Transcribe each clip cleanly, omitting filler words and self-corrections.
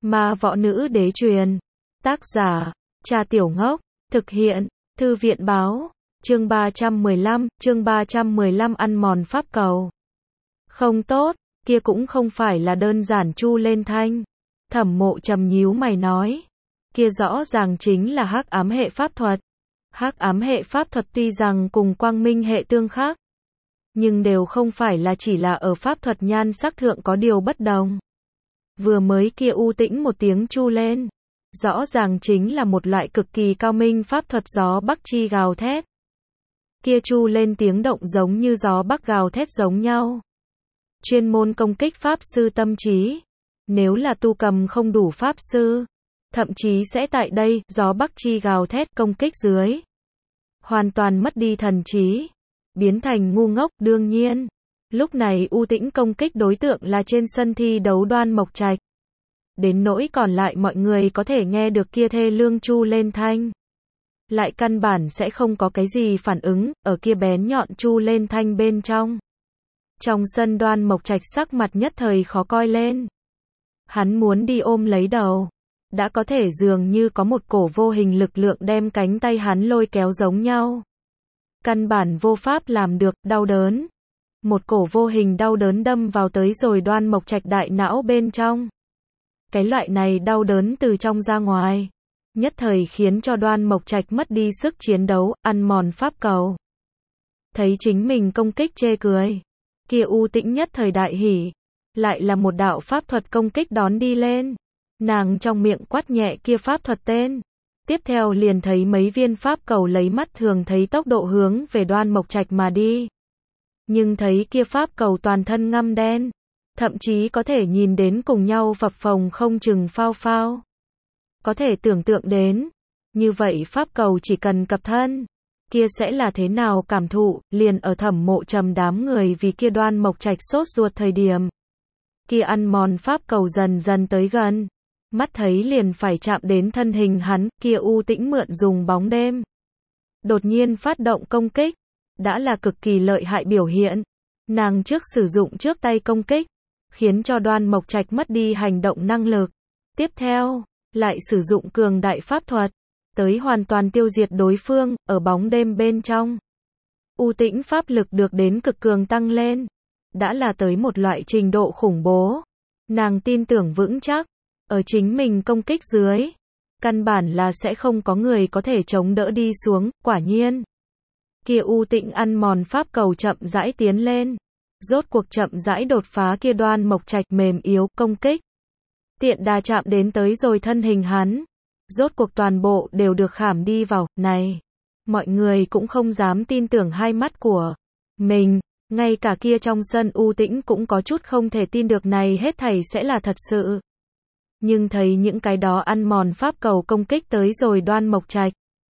Ma võ nữ đế truyền. Tác giả, Trà Tiểu Ngốc. Thực hiện, Thư viện báo. Chương 315 ăn mòn pháp cầu. Không tốt, kia cũng không phải là đơn giản chu lên thanh. Thẩm Mộ Trầm nhíu mày nói. Kia rõ ràng chính là hắc ám hệ pháp thuật. Hắc ám hệ pháp thuật tuy rằng cùng quang minh hệ tương khắc, nhưng đều không phải là chỉ là ở pháp thuật nhan sắc thượng có điều bất đồng. Vừa mới kia u tĩnh một tiếng chu lên, rõ ràng chính là một loại cực kỳ cao minh pháp thuật gió bắc chi gào thét. Kia chu lên tiếng động giống như gió bắc gào thét giống nhau. Chuyên môn công kích pháp sư tâm trí. Nếu là tu cầm không đủ pháp sư, thậm chí sẽ tại đây, gió bắc chi gào thét công kích dưới, hoàn toàn mất đi thần trí, biến thành ngu ngốc. Đương nhiên, lúc này u tĩnh công kích đối tượng là trên sân thi đấu Đoan Mộc Trạch. Đến nỗi còn lại mọi người có thể nghe được kia thê lương chu lên thanh, lại căn bản sẽ không có cái gì phản ứng, ở kia bén nhọn chu lên thanh bên trong. Trong sân Đoan Mộc Trạch sắc mặt nhất thời khó coi lên. Hắn muốn đi ôm lấy đầu. Đã có thể dường như có một cổ vô hình lực lượng đem cánh tay hắn lôi kéo giống nhau. Căn bản vô pháp làm được, đau đớn. Một cổ vô hình đau đớn đâm vào tới rồi Đoan Mộc Trạch đại não bên trong. Cái loại này đau đớn từ trong ra ngoài, nhất thời khiến cho Đoan Mộc Trạch mất đi sức chiến đấu, ăn mòn pháp cầu. Thấy chính mình công kích chê cười, kia u tĩnh nhất thời đại hỉ, lại là một đạo pháp thuật công kích đón đi lên. Nàng trong miệng quát nhẹ kia pháp thuật tên. Tiếp theo liền thấy mấy viên pháp cầu lấy mắt thường thấy tốc độ hướng về Đoan Mộc Trạch mà đi. Nhưng thấy kia pháp cầu toàn thân ngăm đen, thậm chí có thể nhìn đến cùng nhau phập phồng không chừng phao phao. Có thể tưởng tượng đến, như vậy pháp cầu chỉ cần cập thân, kia sẽ là thế nào cảm thụ. Liền ở Thẩm Mộ Trầm đám người vì kia Đoan Mộc Trạch sốt ruột thời điểm, kia ăn mòn pháp cầu dần dần tới gần. Mắt thấy liền phải chạm đến thân hình hắn, kia u tĩnh mượn dùng bóng đêm, đột nhiên phát động công kích, đã là cực kỳ lợi hại biểu hiện. Nàng trước sử dụng trước tay công kích, khiến cho Đoan Mộc Trạch mất đi hành động năng lực. Tiếp theo, lại sử dụng cường đại pháp thuật, tới hoàn toàn tiêu diệt đối phương, ở bóng đêm bên trong. U tĩnh pháp lực được đến cực cường tăng lên, đã là tới một loại trình độ khủng bố. Nàng tin tưởng vững chắc, ở chính mình công kích dưới, căn bản là sẽ không có người có thể chống đỡ đi xuống. Quả nhiên, kia u tĩnh ăn mòn pháp cầu chậm rãi tiến lên, rốt cuộc chậm rãi đột phá kia Đoan Mộc Trạch mềm yếu công kích. Tiện đà chạm đến tới rồi thân hình hắn, rốt cuộc toàn bộ đều được khảm đi vào. Này, mọi người cũng không dám tin tưởng hai mắt của mình, ngay cả kia trong sân u tĩnh cũng có chút không thể tin được này hết thảy sẽ là thật sự. Nhưng thấy những cái đó ăn mòn pháp cầu công kích tới rồi Đoan Mộc Trạch,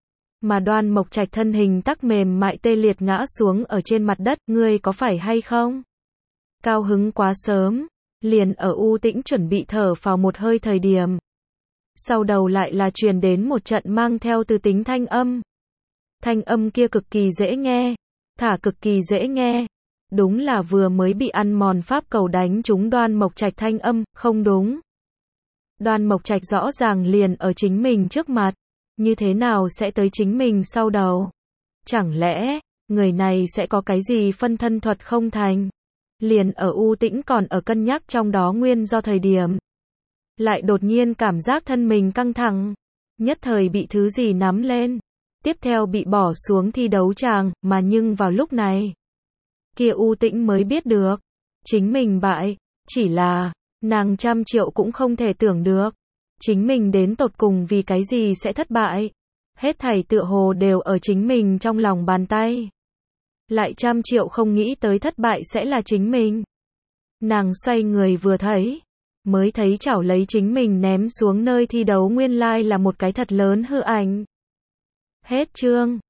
mà Đoan Mộc Trạch thân hình tắc mềm mại tê liệt ngã xuống ở trên mặt đất. Ngươi có phải hay không? Cao hứng quá sớm, liền ở u tĩnh chuẩn bị thở phào một hơi thời điểm, sau đầu lại là truyền đến một trận mang theo từ tính thanh âm. Thanh âm kia cực kỳ dễ nghe, cực kỳ dễ nghe. Đúng là vừa mới bị ăn mòn pháp cầu đánh trúng Đoan Mộc Trạch thanh âm. Không đúng, Đoan Mộc Trạch rõ ràng liền ở chính mình trước mặt, như thế nào sẽ tới chính mình sau đầu? Chẳng lẽ, người này sẽ có cái gì phân thân thuật không thành? Liền ở u tĩnh còn ở cân nhắc trong đó nguyên do thời điểm, lại đột nhiên cảm giác thân mình căng thẳng, nhất thời bị thứ gì nắm lên, tiếp theo bị bỏ xuống thi đấu tràng. Mà nhưng vào lúc này, kia u tĩnh mới biết được, chính mình bại. Chỉ là, nàng trăm triệu cũng không thể tưởng được, chính mình đến tột cùng vì cái gì sẽ thất bại. Hết thảy tựa hồ đều ở chính mình trong lòng bàn tay. Lại trăm triệu không nghĩ tới thất bại sẽ là chính mình. Nàng xoay người vừa thấy, mới thấy chảo lấy chính mình ném xuống nơi thi đấu nguyên lai là một cái thật lớn hư ảnh. Hết chương.